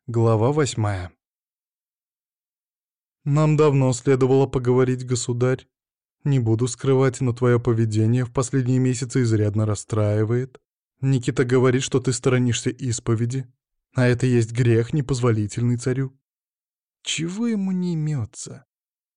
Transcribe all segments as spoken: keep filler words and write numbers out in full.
Глава восьмая. «Нам давно следовало поговорить, государь. Не буду скрывать, но твое поведение в последние месяцы изрядно расстраивает. Никита говорит, что ты сторонишься исповеди, а это есть грех, непозволительный царю. Чего ему не имется?»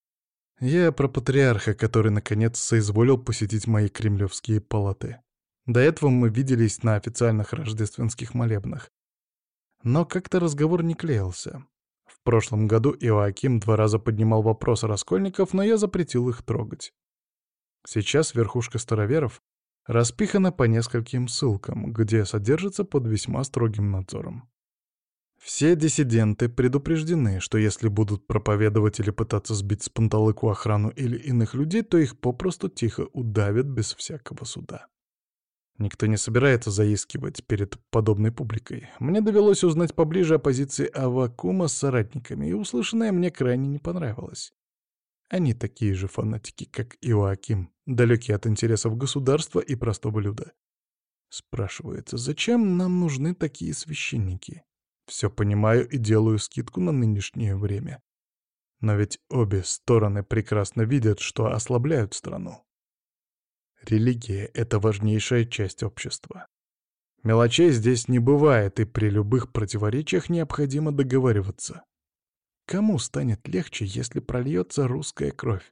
Я про патриарха, который, наконец, соизволил посетить мои кремлевские палаты. До этого мы виделись на официальных рождественских молебнах. Но как-то разговор не клеился. В прошлом году Иоаким два раза поднимал вопрос раскольников, но я запретил их трогать. Сейчас верхушка староверов распихана по нескольким ссылкам, где содержится под весьма строгим надзором. Все диссиденты предупреждены, что если будут проповедовать или пытаться сбить с панталыку охрану или иных людей, то их попросту тихо удавят без всякого суда. Никто не собирается заискивать перед подобной публикой. Мне довелось узнать поближе о позиции Аввакума с соратниками, и услышанное мне крайне не понравилось. Они такие же фанатики, как Иоаким, далекие от интересов государства и простого люда. Спрашивается, зачем нам нужны такие священники? Все понимаю и делаю скидку на нынешнее время. Но ведь обе стороны прекрасно видят, что ослабляют страну. Религия — это важнейшая часть общества. Мелочей здесь не бывает, и при любых противоречиях необходимо договариваться. Кому станет легче, если прольется русская кровь?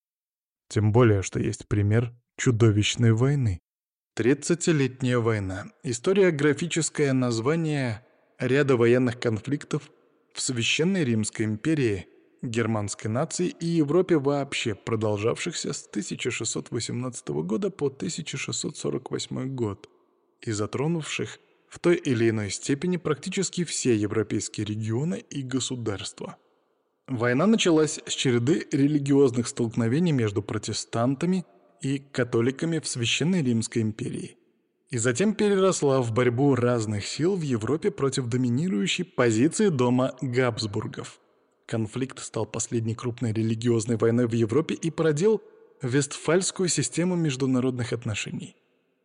Тем более, что есть пример чудовищной войны. Тридцатилетняя война. Историографическое название ряда военных конфликтов в Священной Римской империи, германской нации и Европе вообще, продолжавшихся с тысяча шестьсот восемнадцатого года по тысяча шестьсот сорок восьмой год и затронувших в той или иной степени практически все европейские регионы и государства. Война началась с череды религиозных столкновений между протестантами и католиками в Священной Римской империи, и затем переросла в борьбу разных сил в Европе против доминирующей позиции дома Габсбургов. Конфликт стал последней крупной религиозной войной в Европе и породил Вестфальскую систему международных отношений.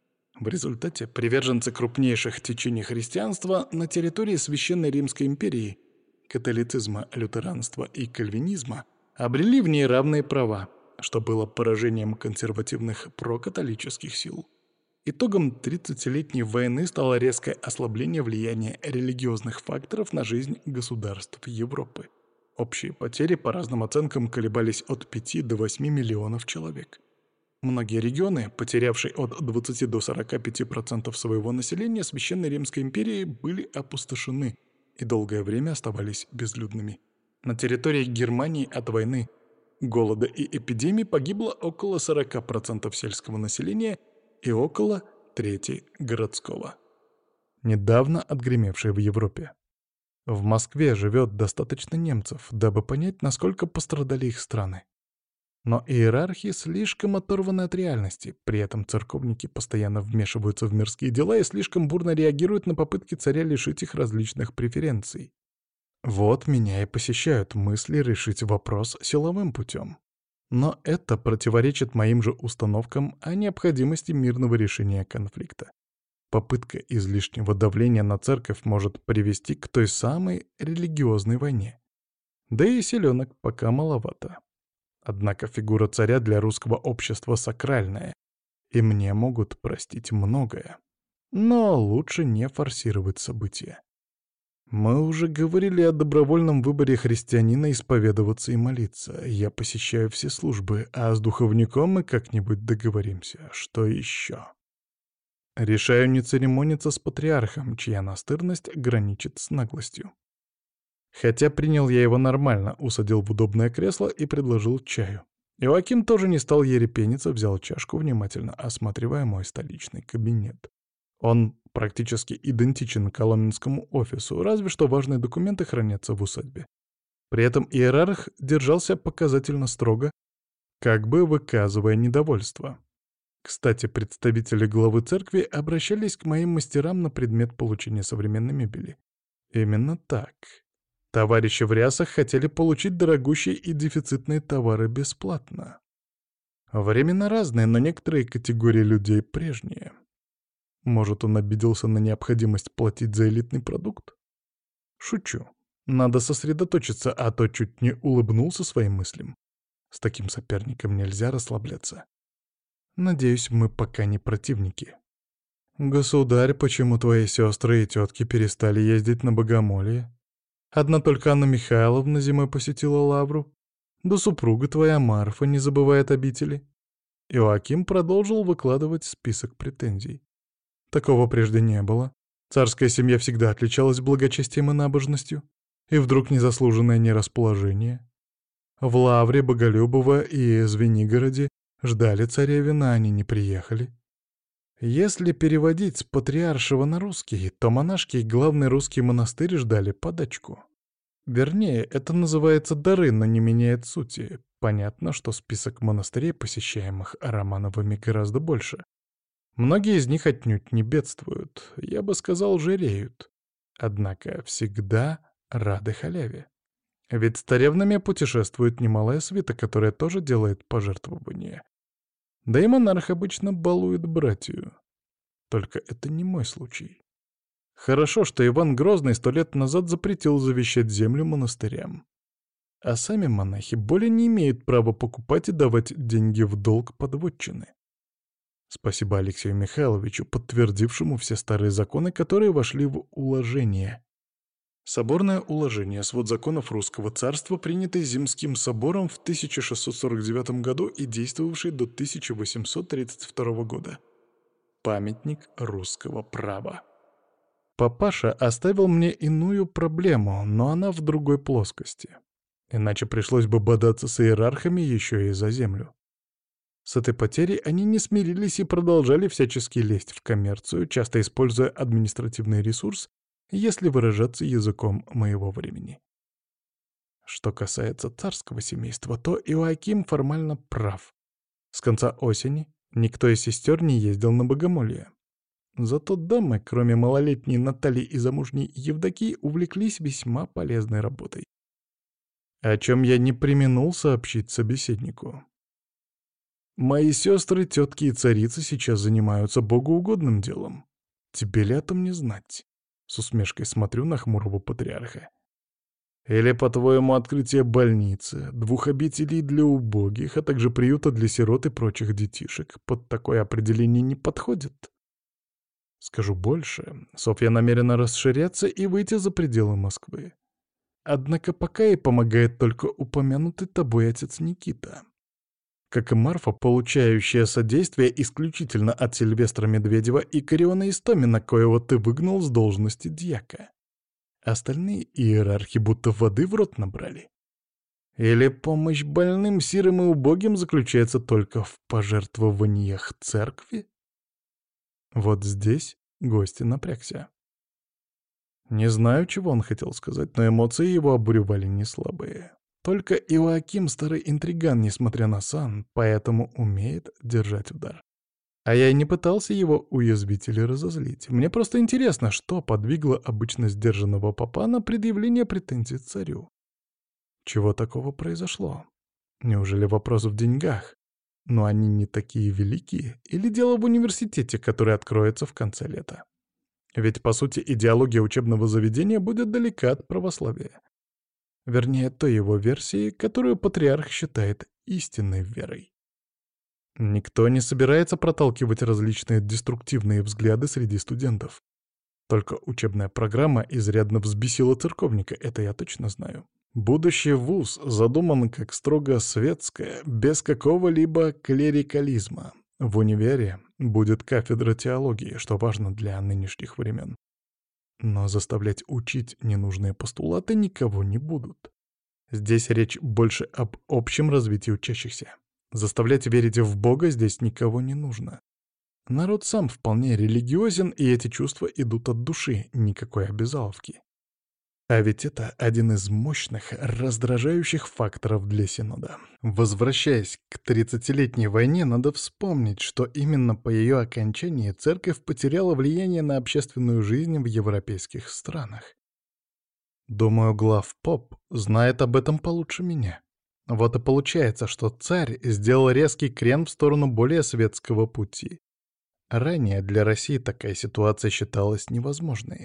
В результате приверженцы крупнейших течений христианства на территории Священной Римской империи, католицизма, лютеранства и кальвинизма, обрели в ней равные права, что было поражением консервативных прокатолических сил. Итогом тридцатилетней войны стало резкое ослабление влияния религиозных факторов на жизнь государств Европы. Общие потери по разным оценкам колебались от пяти до восьми миллионов человек. Многие регионы, потерявшие от двадцати до сорока пяти процентов своего населения Священной Римской империи, были опустошены и долгое время оставались безлюдными. На территории Германии от войны, голода и эпидемий погибло около сорока процентов сельского населения и около трети городского. Недавно отгремевшие в Европе. В Москве живет достаточно немцев, дабы понять, насколько пострадали их страны. Но иерархи слишком оторваны от реальности, при этом церковники постоянно вмешиваются в мирские дела и слишком бурно реагируют на попытки царя лишить их различных преференций. Вот меня и посещают мысли решить вопрос силовым путем. Но это противоречит моим же установкам о необходимости мирного решения конфликта. Попытка излишнего давления на церковь может привести к той самой религиозной войне. Да и селенок пока маловато. Однако фигура царя для русского общества сакральная, и мне могут простить многое. Но лучше не форсировать события. Мы уже говорили о добровольном выборе христианина исповедоваться и молиться. Я посещаю все службы, а с духовником мы как-нибудь договоримся. Что еще? Решаю не церемониться с патриархом, чья настырность граничит с наглостью. Хотя принял я его нормально, усадил в удобное кресло и предложил чаю. Иоаким тоже не стал ерепениться, взял чашку, внимательно осматривая мой столичный кабинет. Он практически идентичен коломенскому офису, разве что важные документы хранятся в усадьбе. При этом иерарх держался показательно строго, как бы выказывая недовольство. Кстати, представители главы церкви обращались к моим мастерам на предмет получения современной мебели. Именно так. Товарищи в рясах хотели получить дорогущие и дефицитные товары бесплатно. Времена разные, но некоторые категории людей прежние. Может, он обиделся на необходимость платить за элитный продукт? Шучу. Надо сосредоточиться, а то чуть не улыбнулся своим мыслям. С таким соперником нельзя расслабляться. Надеюсь, мы пока не противники. Государь, почему твои сестры и тетки перестали ездить на богомолье? Одна только Анна Михайловна зимой посетила лавру. Да супруга твоя Марфа не забывает обители. Иоаким продолжил выкладывать список претензий. Такого прежде не было. Царская семья всегда отличалась благочестием и набожностью. И вдруг незаслуженное нерасположение. В Лавре, Боголюбово и Звенигороде ждали царевина, они не приехали. Если переводить с патриаршего на русский, то монашки и главный русский монастырь ждали подачку. Вернее, это называется дары, но не меняет сути. Понятно, что список монастырей, посещаемых Романовыми, гораздо больше. Многие из них отнюдь не бедствуют, я бы сказал, жиреют. Однако всегда рады халяве. Ведь с царевнами путешествует немалая свита, которая тоже делает пожертвования. Да и монарх обычно балует братью. Только это не мой случай. Хорошо, что Иван Грозный сто лет назад запретил завещать землю монастырям. А сами монахи более не имеют права покупать и давать деньги в долг под вотчины. Спасибо Алексею Михайловичу, подтвердившему все старые законы, которые вошли в уложение. Соборное уложение — свод законов русского царства, принятый Земским собором в тысяча шестьсот сорок девятом году и действовавший до тысяча восемьсот тридцать второго года. Памятник русского права. Папаша оставил мне иную проблему, но она в другой плоскости. Иначе пришлось бы бодаться с иерархами еще и за землю. С этой потерей они не смирились и продолжали всячески лезть в коммерцию, часто используя административный ресурс, если выражаться языком моего времени. Что касается царского семейства, то Иоаким формально прав. С конца осени никто из сестер не ездил на богомолье. Зато дамы, кроме малолетней Натальи и замужней Евдокии, увлеклись весьма полезной работой. О чем я не преминул сообщить собеседнику. Мои сестры, тетки и царицы сейчас занимаются богоугодным делом. Тебе ли о том не знать? С усмешкой смотрю на хмурого патриарха. Или, по-твоему, открытие больницы, двух обителей для убогих, а также приюта для сирот и прочих детишек под такое определение не подходит? Скажу больше, Софья намерена расширяться и выйти за пределы Москвы. Однако пока ей помогает только упомянутый тобой отец Никита. Как и Марфа, получающая содействие исключительно от Сильвестра Медведева и Кариона Истомина, коего ты выгнал с должности дьяка. Остальные иерархи будто воды в рот набрали. Или помощь больным, сирым и убогим заключается только в пожертвованиях церкви? Вот здесь гость напрягся. Не знаю, чего он хотел сказать, но эмоции его обуревали не слабые. Только Иоаким старый интриган, несмотря на сан, поэтому умеет держать удар. А я и не пытался его уязвить или разозлить. Мне просто интересно, что подвигло обычно сдержанного папа на предъявление претензий царю. Чего такого произошло? Неужели вопрос в деньгах? Но они не такие великие? Или дело в университете, который откроется в конце лета? Ведь, по сути, идеология учебного заведения будет далека от православия. Вернее, той его версии, которую патриарх считает истинной верой. Никто не собирается проталкивать различные деструктивные взгляды среди студентов. Только учебная программа изрядно взбесила церковника, это я точно знаю. Будущий вуз задуман как строго светское, без какого-либо клерикализма. В универе будет кафедра теологии, что важно для нынешних времен. Но заставлять учить ненужные постулаты никого не будут. Здесь речь больше об общем развитии учащихся. Заставлять верить в Бога здесь никого не нужно. Народ сам вполне религиозен, и эти чувства идут от души, никакой обязаловки. А ведь это один из мощных, раздражающих факторов для Синода. Возвращаясь к тридцатилетней войне, надо вспомнить, что именно по ее окончании церковь потеряла влияние на общественную жизнь в европейских странах. Думаю, главпоп знает об этом получше меня. Вот и получается, что царь сделал резкий крен в сторону более светского пути. Ранее для России такая ситуация считалась невозможной.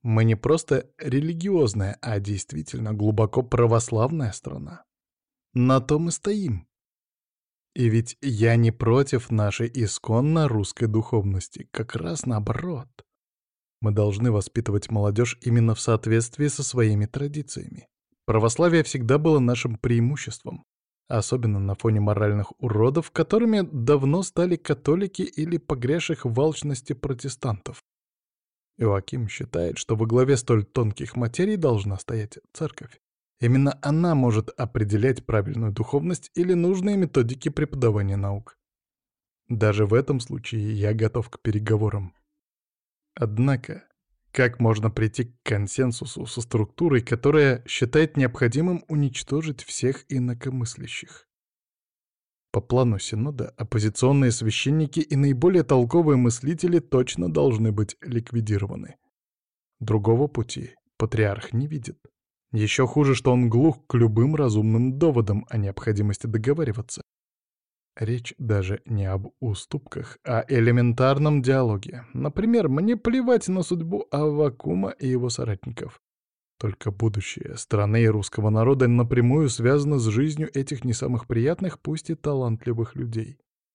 Мы не просто религиозная, а действительно глубоко православная страна. На том и стоим. И ведь я не против нашей исконно русской духовности, как раз наоборот. Мы должны воспитывать молодежь именно в соответствии со своими традициями. Православие всегда было нашим преимуществом, особенно на фоне моральных уродов, которыми давно стали католики или погрязших в алчности протестантов. Иоаким считает, что во главе столь тонких материй должна стоять церковь. Именно она может определять правильную духовность или нужные методики преподавания наук. Даже в этом случае я готов к переговорам. Однако, как можно прийти к консенсусу со структурой, которая считает необходимым уничтожить всех инакомыслящих? По плану Синода, оппозиционные священники и наиболее толковые мыслители точно должны быть ликвидированы. Другого пути патриарх не видит. Еще хуже, что он глух к любым разумным доводам о необходимости договариваться. Речь даже не об уступках, а элементарном диалоге. Например, мне плевать на судьбу Аввакума и его соратников. Только будущее страны и русского народа напрямую связано с жизнью этих не самых приятных, пусть и талантливых людей.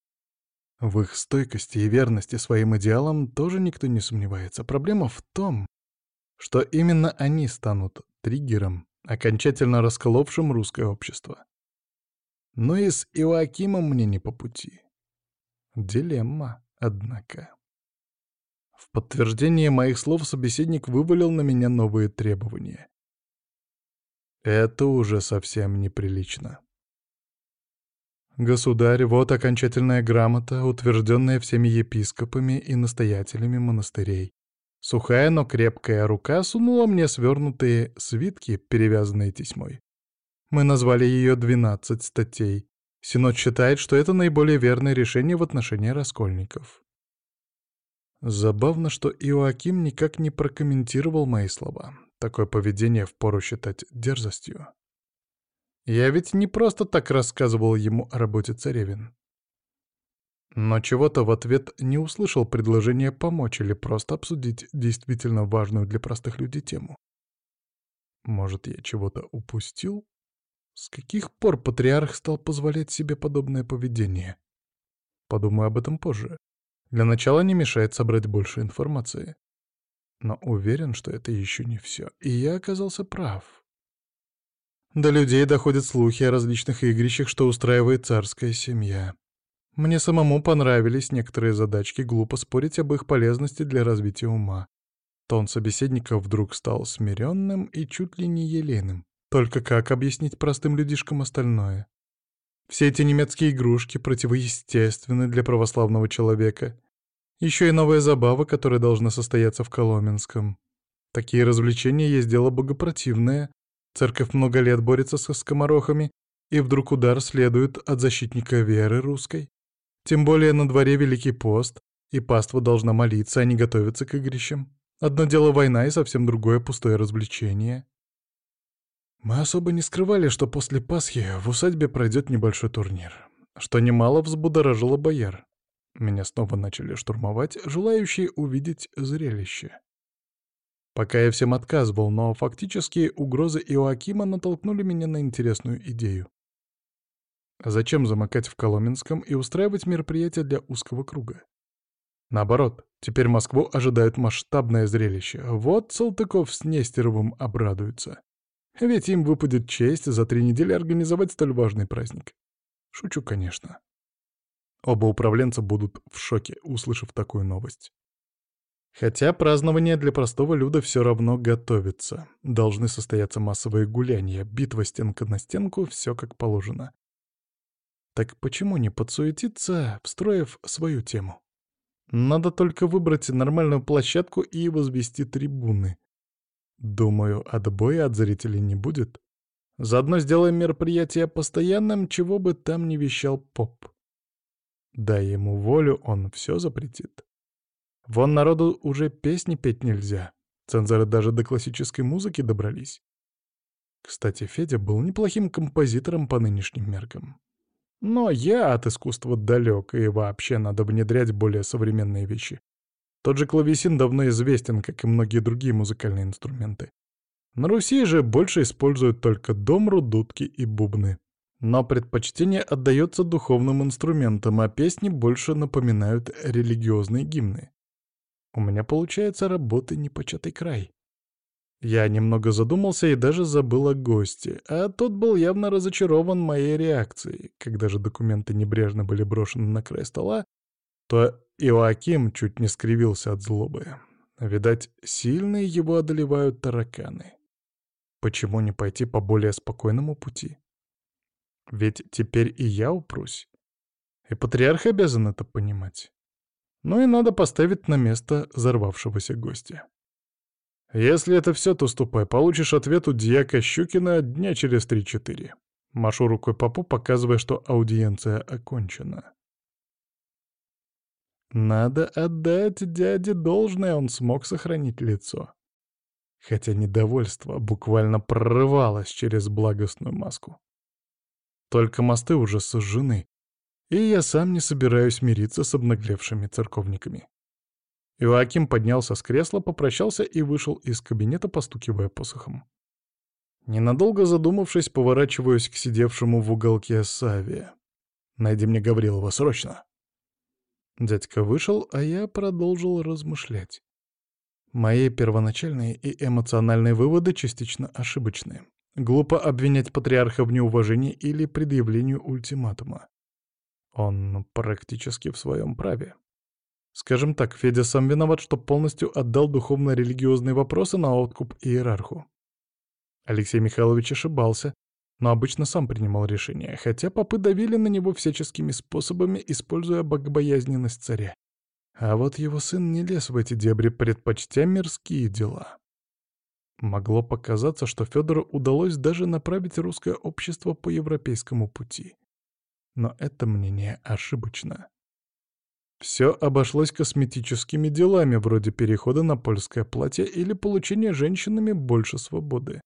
В их стойкости и верности своим идеалам тоже никто не сомневается. Проблема в том, что именно они станут триггером, окончательно расколовшим русское общество. Но и с Иоакимом мне не по пути. Дилемма, однако. В подтверждение моих слов собеседник вывалил на меня новые требования. Это уже совсем неприлично. Государь, вот окончательная грамота, утвержденная всеми епископами и настоятелями монастырей. Сухая, но крепкая рука сунула мне свернутые свитки, перевязанные тесьмой. Мы назвали ее «двенадцать статей». Синод считает, что это наиболее верное решение в отношении раскольников. Забавно, что Иоаким никак не прокомментировал мои слова. Такое поведение впору считать дерзостью. Я ведь не просто так рассказывал ему о работе царевин. Но чего-то в ответ не услышал предложения помочь или просто обсудить действительно важную для простых людей тему. Может, я чего-то упустил? С каких пор патриарх стал позволять себе подобное поведение? Подумаю об этом позже. Для начала не мешает собрать больше информации. Но уверен, что это еще не все. И я оказался прав. До людей доходят слухи о различных игрищах, что устраивает царская семья. Мне самому понравились некоторые задачки, глупо спорить об их полезности для развития ума. Тон собеседника вдруг стал смиренным и чуть ли не елейным. Только как объяснить простым людишкам остальное? Все эти немецкие игрушки противоестественны для православного человека. Еще и новая забава, которая должна состояться в Коломенском. Такие развлечения есть дело богопротивное. Церковь много лет борется со скоморохами, и вдруг удар следует от защитника веры русской. Тем более на дворе Великий пост, и паства должна молиться, а не готовиться к игрищам. Одно дело война, и совсем другое пустое развлечение. Мы особо не скрывали, что после Пасхи в усадьбе пройдет небольшой турнир, что немало взбудоражило бояр. Меня снова начали штурмовать, желающие увидеть зрелище. Пока я всем отказывал, но фактически угрозы Иоакима натолкнули меня на интересную идею. Зачем замыкать в Коломенском и устраивать мероприятия для узкого круга? Наоборот, теперь Москву ожидает масштабное зрелище. Вот Салтыков с Нестеровым обрадуются. Ведь им выпадет честь за три недели организовать столь важный праздник. Шучу, конечно. Оба управленца будут в шоке, услышав такую новость. Хотя празднование для простого люда все равно готовится. Должны состояться массовые гуляния, битва стенка на стенку, все как положено. Так почему не подсуетиться, встроив свою тему? Надо только выбрать нормальную площадку и возвести трибуны. Думаю, отбоя от зрителей не будет. Заодно сделаем мероприятие постоянным, чего бы там ни вещал поп. Дай ему волю, он все запретит. Вон народу уже песни петь нельзя. Цензоры даже до классической музыки добрались. Кстати, Федя был неплохим композитором по нынешним меркам. Но я от искусства далек, и вообще надо внедрять более современные вещи. Тот же клавесин давно известен, как и многие другие музыкальные инструменты. На Руси же больше используют только домру, дудки и бубны. Но предпочтение отдается духовным инструментам, а песни больше напоминают религиозные гимны. У меня получается работы непочатый край. Я немного задумался и даже забыл о госте, а тот был явно разочарован моей реакцией. Когда же документы небрежно были брошены на край стола, то Иоаким чуть не скривился от злобы. Видать, сильные его одолевают тараканы. Почему не пойти по более спокойному пути? Ведь теперь и я упрусь. И патриарх обязан это понимать. Ну и надо поставить на место взорвавшегося гостя. Если это все, то ступай, получишь ответ у дьяка Щукина дня через три-четыре. Машу рукой попу, показывая, что аудиенция окончена. Надо отдать дяде должное, он смог сохранить лицо. Хотя недовольство буквально прорывалось через благостную маску. Только мосты уже сожжены, и я сам не собираюсь мириться с обнаглевшими церковниками. Иоаким поднялся с кресла, попрощался и вышел из кабинета, постукивая посохом. Ненадолго задумавшись, поворачиваюсь к сидевшему в уголке Саве. «Найди мне Гаврилова, срочно!» Дядька вышел, а я продолжил размышлять. Мои первоначальные и эмоциональные выводы частично ошибочны. Глупо обвинять патриарха в неуважении или предъявлению ультиматума. Он практически в своем праве. Скажем так, Федя сам виноват, что полностью отдал духовно-религиозные вопросы на откуп иерарху. Алексей Михайлович ошибался, но обычно сам принимал решения, хотя попы давили на него всяческими способами, используя богобоязненность царя. А вот его сын не лез в эти дебри, предпочтя мирские дела. Могло показаться, что Федору удалось даже направить русское общество по европейскому пути. Но это мнение ошибочно. Все обошлось косметическими делами, вроде перехода на польское платье или получения женщинами больше свободы.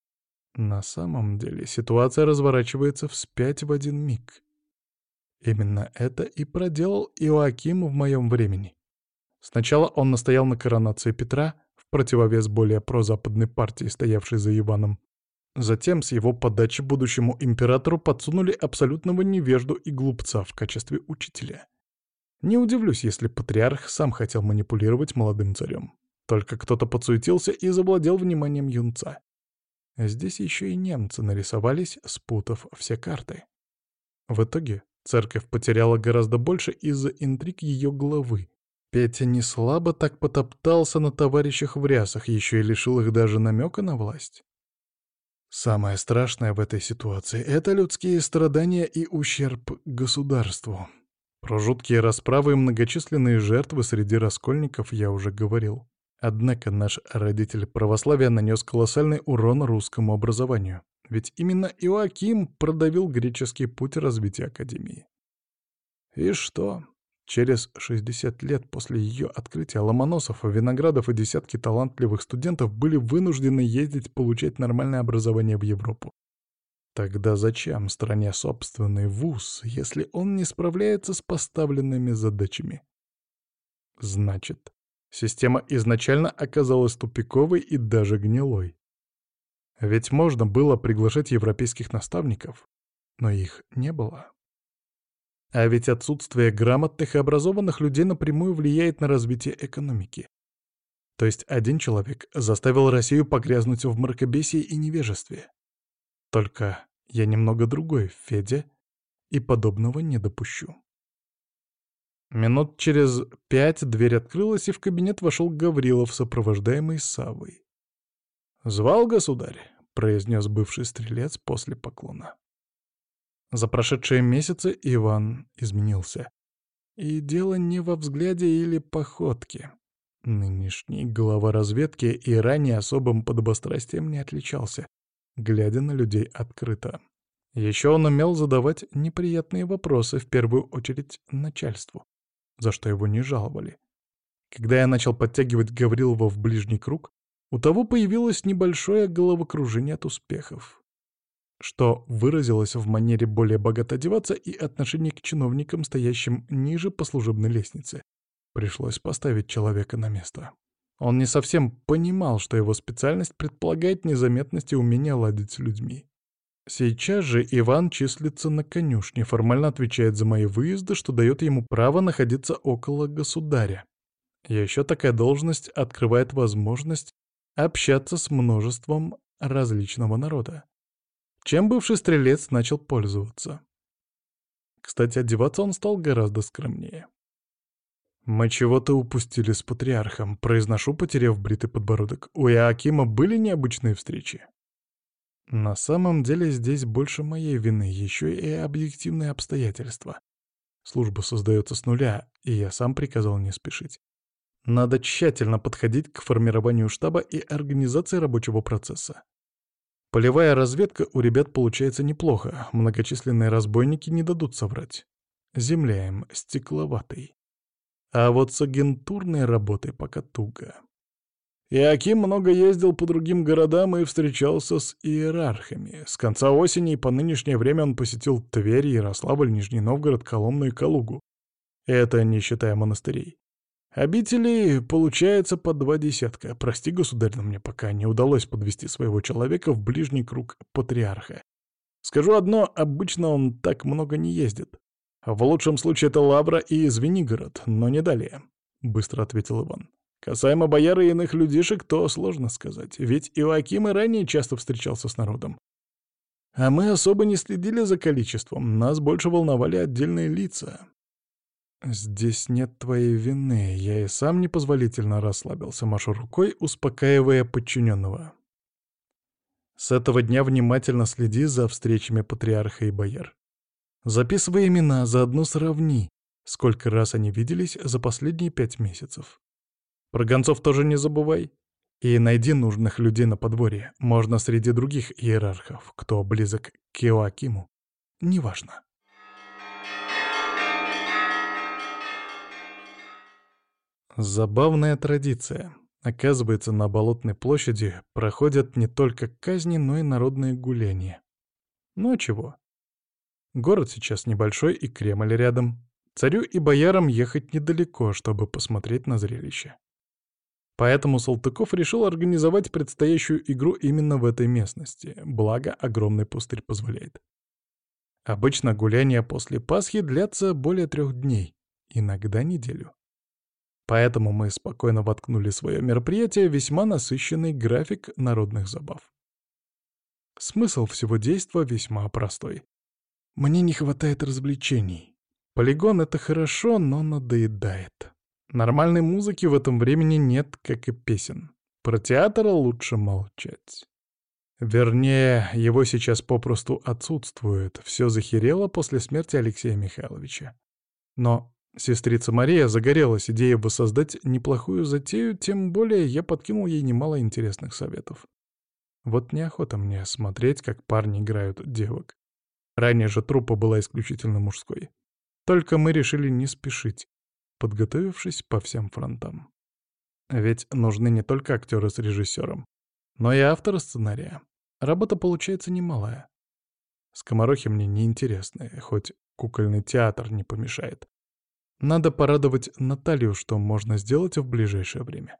На самом деле ситуация разворачивается вспять в один миг. Именно это и проделал Иоаким в моем времени. Сначала он настоял на коронации Петра, в противовес более прозападной партии, стоявшей за Иваном. Затем с его подачи будущему императору подсунули абсолютного невежду и глупца в качестве учителя. Не удивлюсь, если патриарх сам хотел манипулировать молодым царем. Только кто-то подсуетился и завладел вниманием юнца. Здесь еще и немцы нарисовались, спутав все карты. В итоге церковь потеряла гораздо больше из-за интриг ее главы. Петя не слабо так потоптался на товарищах в рясах, еще и лишил их даже намека на власть. Самое страшное в этой ситуации — это людские страдания и ущерб государству. Про жуткие расправы и многочисленные жертвы среди раскольников я уже говорил. Однако наш родитель православия нанес колоссальный урон русскому образованию. Ведь именно Иоаким продавил греческий путь развития Академии. И что? Через шестьдесят лет после ее открытия Ломоносов, Виноградов и десятки талантливых студентов были вынуждены ездить получать нормальное образование в Европу. Тогда зачем стране собственный вуз, если он не справляется с поставленными задачами? Значит, система изначально оказалась тупиковой и даже гнилой. Ведь можно было приглашать европейских наставников, но их не было. А ведь отсутствие грамотных и образованных людей напрямую влияет на развитие экономики. То есть один человек заставил Россию погрязнуть в мракобесии и невежестве. Только я немного другой, Федя, и подобного не допущу. Минут через пять дверь открылась, и в кабинет вошел Гаврилов, сопровождаемый Саввой. «Звал государь», — произнес бывший стрелец после поклона. За прошедшие месяцы Иван изменился. И дело не во взгляде или походке. Нынешний глава разведки и ранее особым подобострастием не отличался, глядя на людей открыто. Еще он умел задавать неприятные вопросы, в первую очередь начальству, за что его не жаловали. Когда я начал подтягивать Гаврилова в ближний круг, у того появилось небольшое головокружение от успехов, что выразилось в манере более богато одеваться и отношении к чиновникам, стоящим ниже по служебной лестнице. Пришлось поставить человека на место. Он не совсем понимал, что его специальность предполагает незаметность и умение ладить с людьми. Сейчас же Иван числится на конюшне, формально отвечает за мои выезды, что дает ему право находиться около государя. И еще такая должность открывает возможность общаться с множеством различного народа, чем бывший стрелец начал пользоваться. Кстати, одеваться он стал гораздо скромнее. «Мы чего-то упустили с патриархом», — произношу, потеряв бритый подбородок. «У Иоакима были необычные встречи?» На самом деле здесь больше моей вины, еще и объективные обстоятельства. Служба создается с нуля, и я сам приказал не спешить. Надо тщательно подходить к формированию штаба и организации рабочего процесса. Полевая разведка у ребят получается неплохо, многочисленные разбойники не дадут соврать. Земля им стекловатой. А вот с агентурной работой пока туго. Иоаким много ездил по другим городам и встречался с иерархами. С конца осени и по нынешнее время он посетил Тверь, Ярославль, Нижний Новгород, Коломну и Калугу. Это не считая монастырей. Обителей получается по два десятка. Прости, государь, но мне пока не удалось подвести своего человека в ближний круг патриарха. Скажу одно, обычно он так много не ездит. В лучшем случае это Лавра и Звенигород, но не далее, — быстро ответил Иван. Касаемо бояр и иных людишек, то сложно сказать, ведь Иоаким и ранее часто встречался с народом. А мы особо не следили за количеством, нас больше волновали отдельные лица. «Здесь нет твоей вины, я и сам непозволительно расслабился», — машу рукой, успокаивая подчиненного. «С этого дня внимательно следи за встречами патриарха и бояр. Записывай имена, заодно сравни, сколько раз они виделись за последние пять месяцев. Про гонцов тоже не забывай. И найди нужных людей на подворье, можно среди других иерархов, кто близок к Иоакиму. Неважно». Забавная традиция. Оказывается, на Болотной площади проходят не только казни, но и народные гуляния. Ну а чего? Город сейчас небольшой и Кремль рядом. Царю и боярам ехать недалеко, чтобы посмотреть на зрелище. Поэтому Салтыков решил организовать предстоящую игру именно в этой местности, благо огромный пустырь позволяет. Обычно гуляния после Пасхи длятся более трех дней, иногда неделю. Поэтому мы спокойно воткнули свое мероприятие в весьма насыщенный график народных забав. Смысл всего действа весьма простой. Мне не хватает развлечений. Полигон — это хорошо, но надоедает. Нормальной музыки в этом времени нет, как и песен. Про театр лучше молчать. Вернее, его сейчас попросту отсутствует. Все захерело после смерти Алексея Михайловича. Но сестрица Мария загорелась идеей воссоздать неплохую затею, тем более я подкинул ей немало интересных советов. Вот неохота мне смотреть, как парни играют девок. Ранее же труппа была исключительно мужской. Только мы решили не спешить, подготовившись по всем фронтам. Ведь нужны не только актеры с режиссером, но и авторы сценария. Работа получается немалая. Скоморохи мне неинтересны, хоть кукольный театр не помешает. Надо порадовать Наталью, что можно сделать в ближайшее время.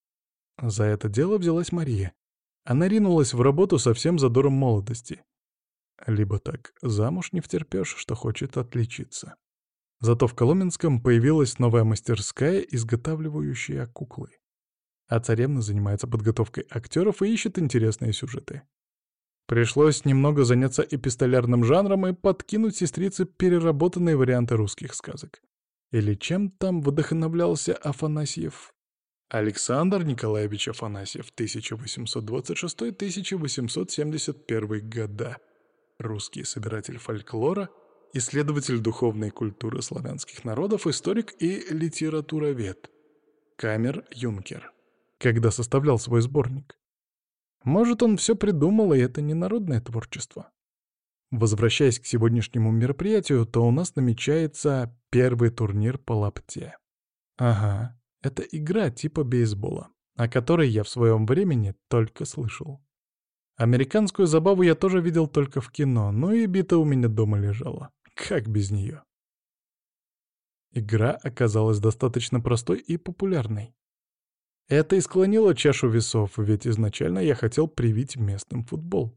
За это дело взялась Мария. Она ринулась в работу со всем задором молодости. Либо так замуж не втерпёшь, что хочет отличиться. Зато в Коломенском появилась новая мастерская, изготавливающая куклы. А царевна занимается подготовкой актеров и ищет интересные сюжеты. Пришлось немного заняться эпистолярным жанром и подкинуть сестрице переработанные варианты русских сказок. Или чем там вдохновлялся Афанасьев? Александр Николаевич Афанасьев, тысяча восемьсот двадцать шестой — тысяча восемьсот семьдесят первый года. Русский собиратель фольклора, исследователь духовной культуры славянских народов, историк и литературовед. Камер-юнкер. Когда составлял свой сборник. Может, он все придумал, и это не народное творчество. Возвращаясь к сегодняшнему мероприятию, то у нас намечается первый турнир по лапте. Ага, это игра типа бейсбола, о которой я в своем времени только слышал. Американскую забаву я тоже видел только в кино, но и бита у меня дома лежала. Как без нее? Игра оказалась достаточно простой и популярной. Это и склонило чашу весов, ведь изначально я хотел привить местным футбол.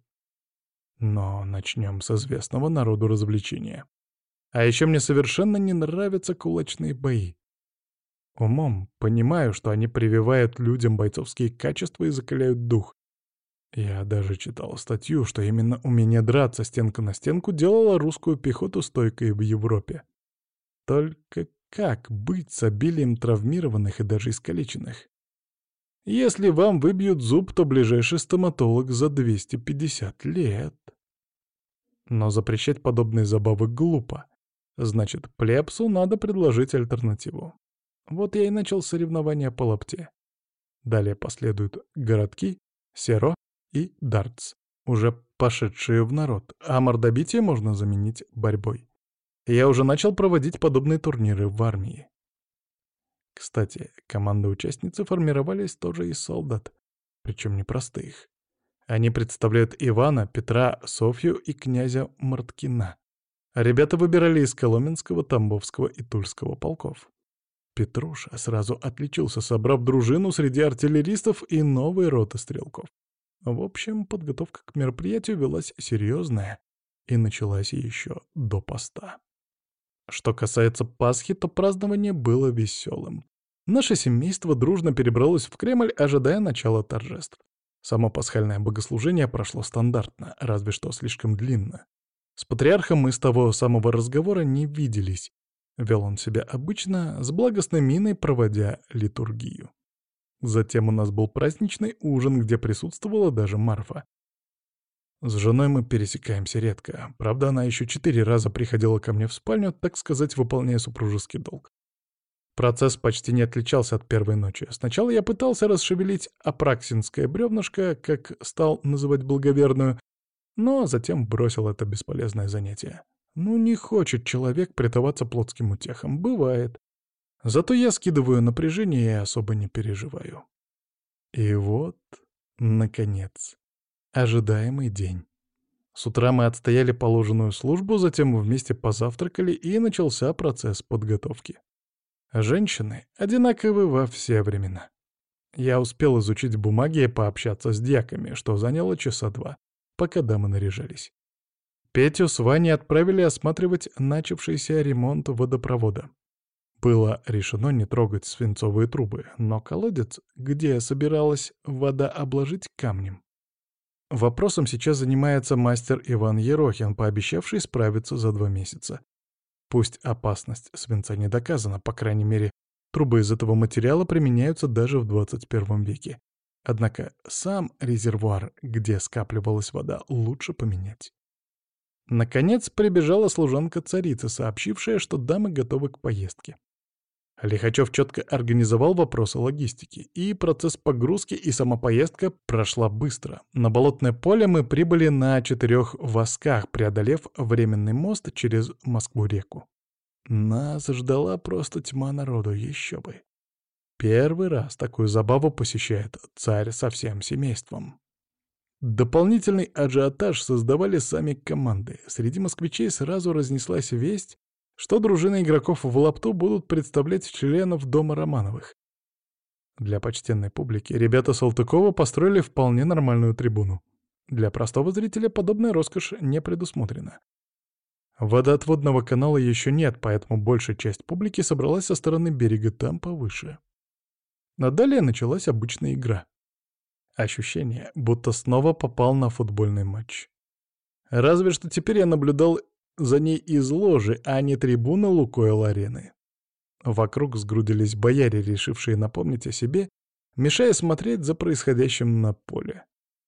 Но начнем с известного народу развлечения. А еще мне совершенно не нравятся кулачные бои. Умом понимаю, что они прививают людям бойцовские качества и закаляют дух. Я даже читал статью, что именно умение драться стенка на стенку делало русскую пехоту стойкой в Европе. Только как быть с обилием травмированных и даже искалеченных? Если вам выбьют зуб, то ближайший стоматолог за двести пятьдесят лет. Но запрещать подобные забавы глупо. Значит, плебсу надо предложить альтернативу. Вот я и начал соревнования по лапте. Далее последуют городки, серо и дартс, уже пошедшие в народ, а мордобитие можно заменить борьбой. Я уже начал проводить подобные турниры в армии. Кстати, команды-участницы формировались тоже из солдат, причем непростых. Они представляют Ивана, Петра, Софью и князя Марткина. Ребята выбирали из Коломенского, Тамбовского и Тульского полков. Петруша сразу отличился, собрав дружину среди артиллеристов и новой роты стрелков. В общем, подготовка к мероприятию велась серьезная и началась еще до поста. Что касается Пасхи, то празднование было веселым. Наше семейство дружно перебралось в Кремль, ожидая начала торжеств. Само пасхальное богослужение прошло стандартно, разве что слишком длинно. С патриархом мы с того самого разговора не виделись. Вел он себя обычно, с благостной миной проводя литургию. Затем у нас был праздничный ужин, где присутствовала даже Марфа. С женой мы пересекаемся редко. Правда, она еще четыре раза приходила ко мне в спальню, так сказать, выполняя супружеский долг. Процесс почти не отличался от первой ночи. Сначала я пытался расшевелить апраксинское бревнышко, как стал называть благоверную, но затем бросил это бесполезное занятие. Ну, не хочет человек предаваться плотским утехам. Бывает. Зато я скидываю напряжение и особо не переживаю. И вот, наконец, ожидаемый день. С утра мы отстояли положенную службу, затем вместе позавтракали, и начался процесс подготовки. Женщины одинаковы во все времена. Я успел изучить бумаги и пообщаться с дьяками, что заняло часа два, пока дамы наряжались. Петю с Ваней отправили осматривать начавшийся ремонт водопровода. Было решено не трогать свинцовые трубы, но колодец, где собиралась вода, обложить камнем. Вопросом сейчас занимается мастер Иван Ерохин, пообещавший справиться за два месяца. Пусть опасность свинца не доказана, по крайней мере, трубы из этого материала применяются даже в двадцать первом веке. Однако сам резервуар, где скапливалась вода, лучше поменять. Наконец прибежала служанка царицы, сообщившая, что дамы готовы к поездке. Лихачев четко организовал вопросы логистики, и процесс погрузки и сама поездка прошла быстро. На Болотное поле мы прибыли на четырех восках, преодолев временный мост через Москву-реку. Нас ждала просто тьма народу, еще бы. Первый раз такую забаву посещает царь со всем семейством. Дополнительный ажиотаж создавали сами команды. Среди москвичей сразу разнеслась весть, что дружины игроков в лапту будут представлять членов дома Романовых. Для почтенной публики ребята Салтыкова построили вполне нормальную трибуну. Для простого зрителя подобная роскошь не предусмотрена. Водоотводного канала еще нет, поэтому большая часть публики собралась со стороны берега, там повыше. А далее началась обычная игра. Ощущение, будто снова попал на футбольный матч. Разве что теперь я наблюдал за ней из ложи, а не трибуны Лукойл-арены. Вокруг сгрудились бояре, решившие напомнить о себе, мешая смотреть за происходящим на поле.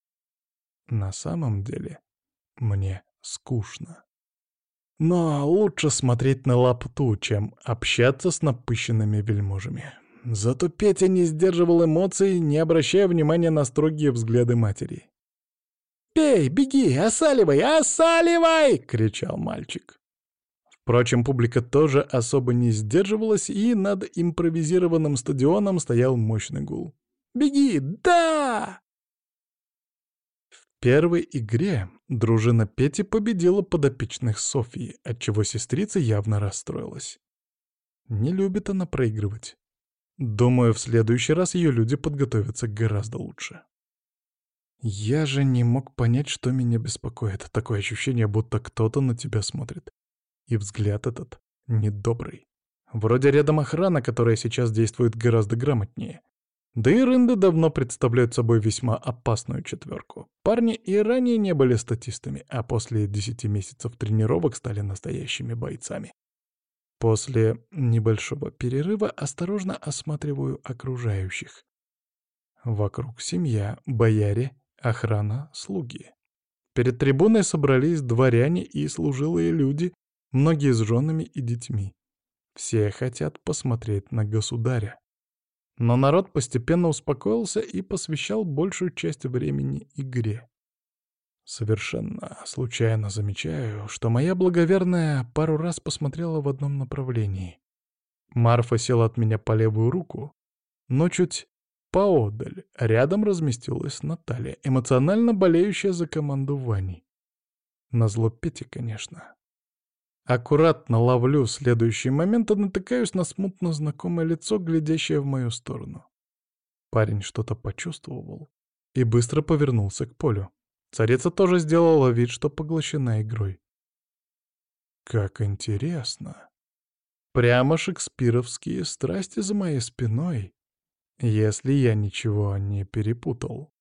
На самом деле, мне скучно. Но лучше смотреть на лапту, чем общаться с напыщенными вельможами. Зато Петя не сдерживал эмоций, не обращая внимания на строгие взгляды матери. «Пей, беги, осаливай, осаливай!» — кричал мальчик. Впрочем, публика тоже особо не сдерживалась, и над импровизированным стадионом стоял мощный гул. «Беги, да!» В первой игре дружина Пети победила подопечных Софьи, отчего сестрица явно расстроилась. Не любит она проигрывать. Думаю, в следующий раз ее люди подготовятся гораздо лучше. Я же не мог понять, что меня беспокоит. Такое ощущение, будто кто-то на тебя смотрит. И взгляд этот недобрый. Вроде рядом охрана, которая сейчас действует гораздо грамотнее. Да и рынды давно представляют собой весьма опасную четверку. Парни и ранее не были статистами, а после десяти месяцев тренировок стали настоящими бойцами. После небольшого перерыва осторожно осматриваю окружающих. Вокруг семья, бояре, охрана, слуги. Перед трибуной собрались дворяне и служилые люди, многие с женами и детьми. Все хотят посмотреть на государя. Но народ постепенно успокоился и посвящал большую часть времени игре. Совершенно случайно замечаю, что моя благоверная пару раз посмотрела в одном направлении. Марфа села от меня по левую руку, но чуть поодаль, рядом разместилась Наталья, эмоционально болеющая за команду Вани. Назло Пете, конечно. Аккуратно ловлю следующий момент и натыкаюсь на смутно знакомое лицо, глядящее в мою сторону. Парень что-то почувствовал и быстро повернулся к полю. Царица тоже сделала вид, что поглощена игрой. Как интересно. Прямо шекспировские страсти за моей спиной, если я ничего не перепутал.